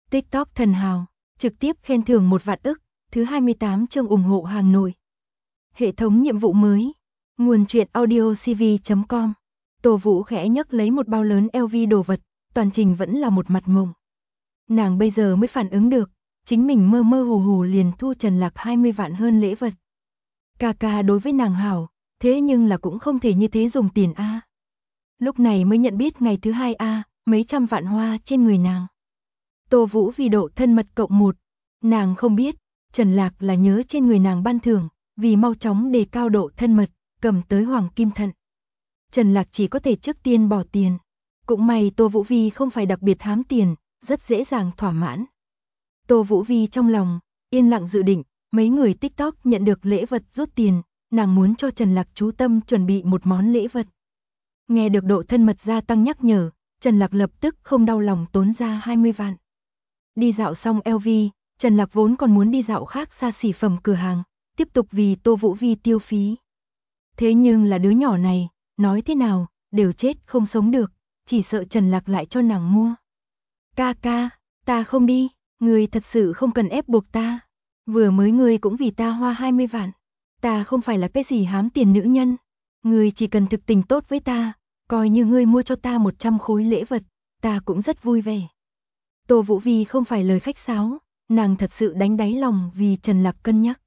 TikTok thần hào, trực tiếp khen thưởng 1 vạn ức, thứ 28 chương ủng hộ Hà Nội. Hệ thống nhiệm vụ mới. Nguồn truyện audiocv.com. Tô Vũ khẽ nhấc lấy một bao lớn LV đồ vật, toàn trình vẫn là một mặt mộng. Nàng bây giờ mới phản ứng được, chính mình mơ mơ hồ hồ liền thu Trần Lạc 20 vạn hơn lễ vật. Ca đối với nàng hảo, thế nhưng là cũng không thể như thế dùng tiền a. Lúc này mới nhận biết ngày thứ 2 a, mấy trăm vạn hoa trên người nàng. Tô Vũ vì độ thân mật cộng 1, nàng không biết, Trần Lạc là nhớ trên người nàng ban thưởng, vì mau chóng đề cao độ thân mật, cầm tới hoàng kim thận. Trần Lạc chỉ có thể trước tiên bỏ tiền. Cũng may Tô Vũ Vi không phải đặc biệt hám tiền, rất dễ dàng thỏa mãn. Tô Vũ Vi trong lòng, yên lặng dự định, mấy người TikTok nhận được lễ vật rút tiền, nàng muốn cho Trần Lạc chú tâm chuẩn bị một món lễ vật. Nghe được độ thân mật gia tăng nhắc nhở, Trần Lạc lập tức không đau lòng tốn ra 20 vạn. Đi dạo xong LV, Trần Lạc vốn còn muốn đi dạo khác xa xỉ phẩm cửa hàng, tiếp tục vì Tô Vũ Vi tiêu phí. Thế nhưng là đứa nhỏ này, nói thế nào, đều chết không sống được, chỉ sợ Trần Lạc lại cho nàng mua. Ca, ta không đi, người thật sự không cần ép buộc ta. Vừa mới người cũng vì ta hoa 20 vạn. Ta không phải là cái gì hám tiền nữ nhân. Người chỉ cần thực tình tốt với ta, coi như ngươi mua cho ta 100 khối lễ vật, ta cũng rất vui vẻ. Tô Vũ Vi không phải lời khách sáo, nàng thật sự đánh đáy lòng vì Trần Lạc cân nhắc.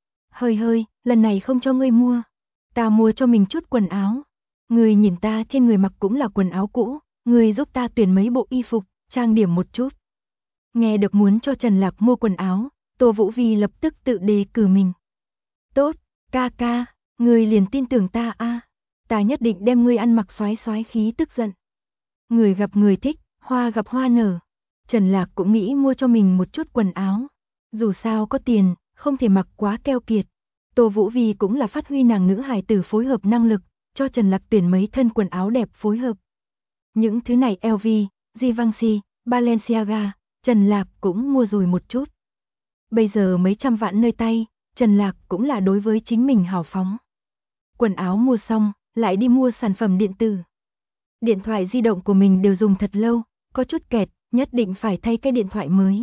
Hơi, lần này không cho ngươi mua. Ta mua cho mình chút quần áo. Ngươi nhìn ta trên người mặc cũng là quần áo cũ, ngươi giúp ta tuyển mấy bộ y phục, trang điểm một chút. Nghe được muốn cho Trần Lạc mua quần áo, Tô Vũ Vi lập tức tự đề cử mình. Tốt, ca, ngươi liền tin tưởng ta a. Ta nhất định đem ngươi ăn mặc xoái khí tức giận. Người gặp người thích, hoa gặp hoa nở. Trần Lạc cũng nghĩ mua cho mình một chút quần áo. Dù sao có tiền, không thể mặc quá keo kiệt. Tô Vũ Vi cũng là phát huy nàng nữ hài tử phối hợp năng lực, cho Trần Lạc tuyển mấy thân quần áo đẹp phối hợp. Những thứ này LV, Givenchy, Balenciaga, Trần Lạc cũng mua rồi một chút. Bây giờ mấy trăm vạn nơi tay, Trần Lạc cũng là đối với chính mình hào phóng. Quần áo mua xong, lại đi mua sản phẩm điện tử. Điện thoại di động của mình đều dùng thật lâu, có chút kẹt, nhất định phải thay cái điện thoại mới.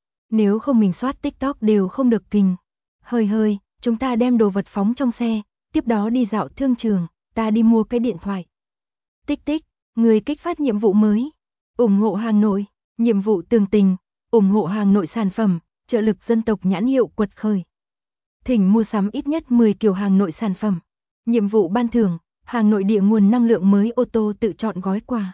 Nếu không mình soát TikTok đều không được kình. Hơi, chúng ta đem đồ vật phóng trong xe, tiếp đó đi dạo thương trường, ta đi mua cái điện thoại. Tích, người kích phát nhiệm vụ mới. Ủng hộ Hà Nội, nhiệm vụ tường tình, ủng hộ Hà Nội sản phẩm, trợ lực dân tộc nhãn hiệu quật khởi. Thỉnh mua sắm ít nhất 10 kiểu Hà Nội sản phẩm. Nhiệm vụ ban thưởng, Hà Nội địa nguồn năng lượng mới ô tô tự chọn gói quà.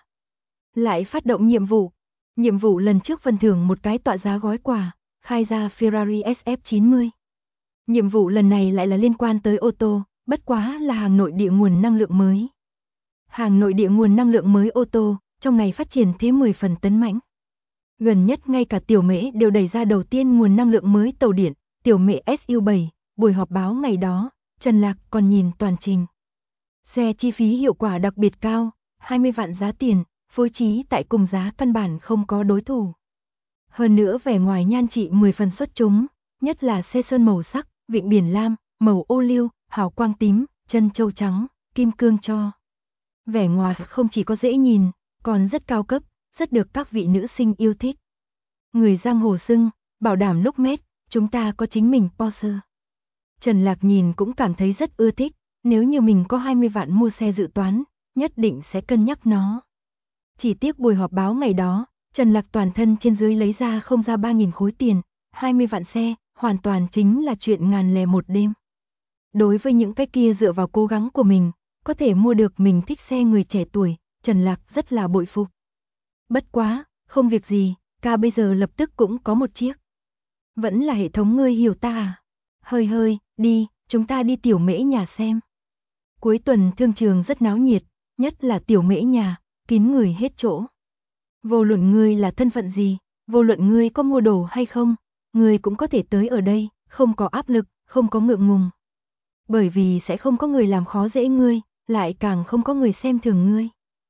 Lại phát động nhiệm vụ. Nhiệm vụ lần trước phần thưởng một cái tọa giá gói quà, khai ra Ferrari SF90. Nhiệm vụ lần này lại là liên quan tới ô tô, bất quá là Hà Nội địa nguồn năng lượng mới. Hà Nội địa nguồn năng lượng mới ô tô, trong này phát triển thế 10 phần tấn mãnh. Gần nhất ngay cả Tiểu Mễ đều đẩy ra đầu tiên nguồn năng lượng mới tàu điện, Tiểu Mễ SU7, buổi họp báo ngày đó, Trần Lạc còn nhìn toàn trình. Xe chi phí hiệu quả đặc biệt cao, 20 vạn giá tiền, phối trí tại cùng giá căn bản không có đối thủ. Hơn nữa vẻ ngoài nhan trị 10 phần xuất chúng, nhất là xe sơn màu sắc, vịnh biển lam, màu ô liu, hào quang tím, chân châu trắng, kim cương cho. Vẻ ngoài không chỉ có dễ nhìn, còn rất cao cấp, rất được các vị nữ sinh yêu thích. Người giang hồ xưng, bảo đảm lúc mét, chúng ta có chính mình Porsche. Trần Lạc nhìn cũng cảm thấy rất ưa thích, nếu như mình có 20 vạn mua xe dự toán, nhất định sẽ cân nhắc nó. Chỉ tiếc buổi họp báo ngày đó, Trần Lạc toàn thân trên dưới lấy ra không ra 3.000 khối tiền, 20 vạn xe, hoàn toàn chính là chuyện ngàn lẻ một đêm. Đối với những cái kia dựa vào cố gắng của mình, có thể mua được mình thích xe người trẻ tuổi, Trần Lạc rất là bội phục. Bất quá, không việc gì, ca bây giờ lập tức cũng có một chiếc. Vẫn là hệ thống ngươi hiểu ta à? Hơi, đi, chúng ta đi Tiểu Mễ nhà xem. Cuối tuần thương trường rất náo nhiệt, nhất là Tiểu Mễ nhà, kín người hết chỗ. Vô luận ngươi là thân phận gì, vô luận ngươi có mua đồ hay không, ngươi cũng có thể tới ở đây, không có áp lực, không có ngượng ngùng. Bởi vì sẽ không có người làm khó dễ ngươi, lại càng không có người xem thường ngươi.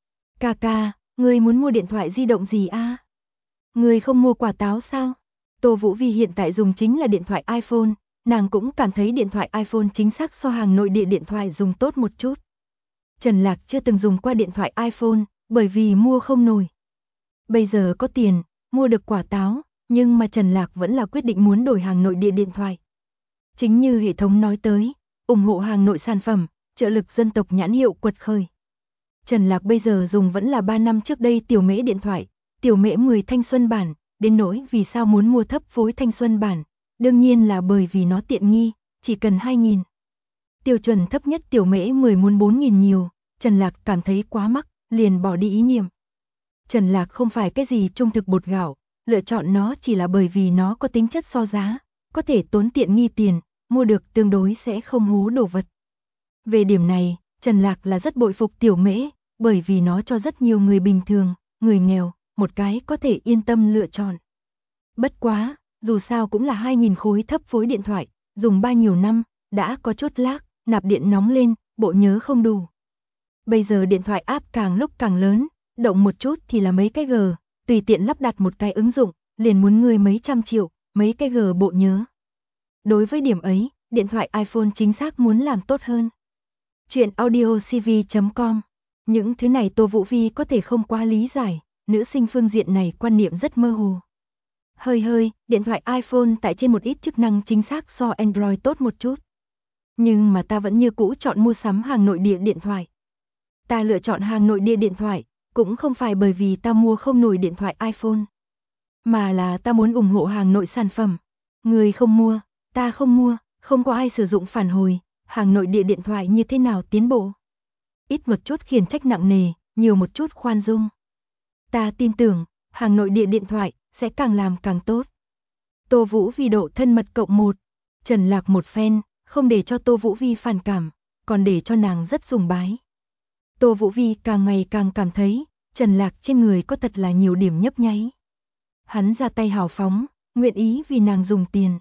Ca, ngươi muốn mua điện thoại di động gì a? Ngươi không mua quả táo sao? Tô Vũ Vi hiện tại dùng chính là điện thoại iPhone, nàng cũng cảm thấy điện thoại iPhone chính xác so hàng nội địa điện thoại dùng tốt một chút. Trần Lạc chưa từng dùng qua điện thoại iPhone, bởi vì mua không nổi. Bây giờ có tiền, mua được quả táo, Nhưng mà Trần Lạc vẫn là quyết định muốn đổi hàng nội địa điện thoại. Chính như hệ thống nói tới, ủng hộ hàng nội sản phẩm, trợ lực dân tộc nhãn hiệu quật khởi. Trần Lạc bây giờ dùng vẫn là 3 năm trước đây Tiểu Mễ điện thoại, Tiểu Mễ 10 thanh xuân bản, đến nỗi vì sao muốn mua thấp phối thanh xuân bản, đương nhiên là bởi vì nó tiện nghi, chỉ cần 2.000. Tiêu chuẩn thấp nhất Tiểu Mễ 10 muốn 4.000 nhiều, Trần Lạc cảm thấy quá mắc, liền bỏ đi ý niệm. Trần Lạc không phải cái gì trung thực bột gạo, lựa chọn nó chỉ là bởi vì nó có tính chất so giá, có thể tốn tiện nghi tiền, mua được tương đối sẽ không hố đồ vật. Về điểm này, Trần Lạc là rất bội phục Tiểu Mễ, bởi vì nó cho rất nhiều người bình thường, người nghèo, một cái có thể yên tâm lựa chọn. Bất quá, dù sao cũng là 2.000 khối thấp phối điện thoại, dùng bao nhiêu năm, đã có chút lag, nạp điện nóng lên, bộ nhớ không đủ. Bây giờ điện thoại áp càng lúc càng lớn, động một chút thì là mấy cái G, tùy tiện lắp đặt một cái ứng dụng, liền muốn người mấy trăm triệu, mấy cái G bộ nhớ. Đối với điểm ấy, điện thoại iPhone chính xác muốn làm tốt hơn. Chuyện audiocv.com. Những thứ này Tô Vũ Vi có thể không quá lý giải, nữ sinh phương diện này quan niệm rất mơ hồ. Hơi, điện thoại iPhone tại trên một ít chức năng chính xác so Android tốt một chút. Nhưng mà ta vẫn như cũ chọn mua sắm hàng nội địa điện thoại. Ta lựa chọn hàng nội địa điện thoại, cũng không phải bởi vì ta mua không nổi điện thoại iPhone. Mà là ta muốn ủng hộ hàng nội sản phẩm. Người không mua, ta không mua, không có ai sử dụng phản hồi, hàng nội địa điện thoại như thế nào tiến bộ. Ít một chút khiển trách nặng nề, nhiều một chút khoan dung. Ta tin tưởng, hàng nội địa điện thoại sẽ càng làm càng tốt. Tô Vũ Vi độ thân mật +1, Trần Lạc một phen, không để cho Tô Vũ Vi phản cảm, còn để cho nàng rất sùng bái. Tô Vũ Vi càng ngày càng cảm thấy, Trần Lạc trên người có thật là nhiều điểm nhấp nháy. Hắn ra tay hào phóng, nguyện ý vì nàng dùng tiền.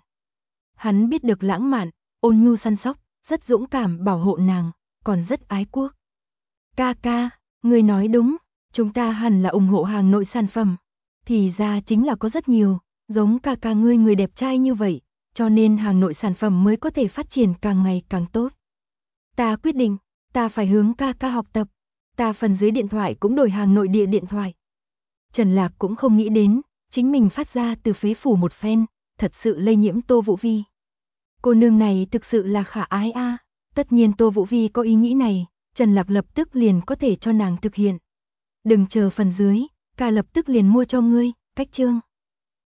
Hắn biết được lãng mạn, ôn nhu săn sóc, rất dũng cảm bảo hộ nàng, còn rất ái quốc. Ca ca, người nói đúng, chúng ta hẳn là ủng hộ hàng nội sản phẩm. Thì ra chính là có rất nhiều, giống ca ca ngươi người đẹp trai như vậy, cho nên hàng nội sản phẩm mới có thể phát triển càng ngày càng tốt. Ta quyết định, ta phải hướng ca ca học tập, ta phần dưới điện thoại cũng đổi hàng nội địa điện thoại. Trần Lạc cũng không nghĩ đến, chính mình phát ra từ phế phủ một phen, thật sự lây nhiễm Tô Vũ Vi. Cô nương này thực sự là khả ái a. Tất nhiên Tô Vũ Vi có ý nghĩ này, Trần Lạc lập tức liền có thể cho nàng thực hiện. Đừng chờ phần dưới, ca lập tức liền mua cho ngươi, cách chương.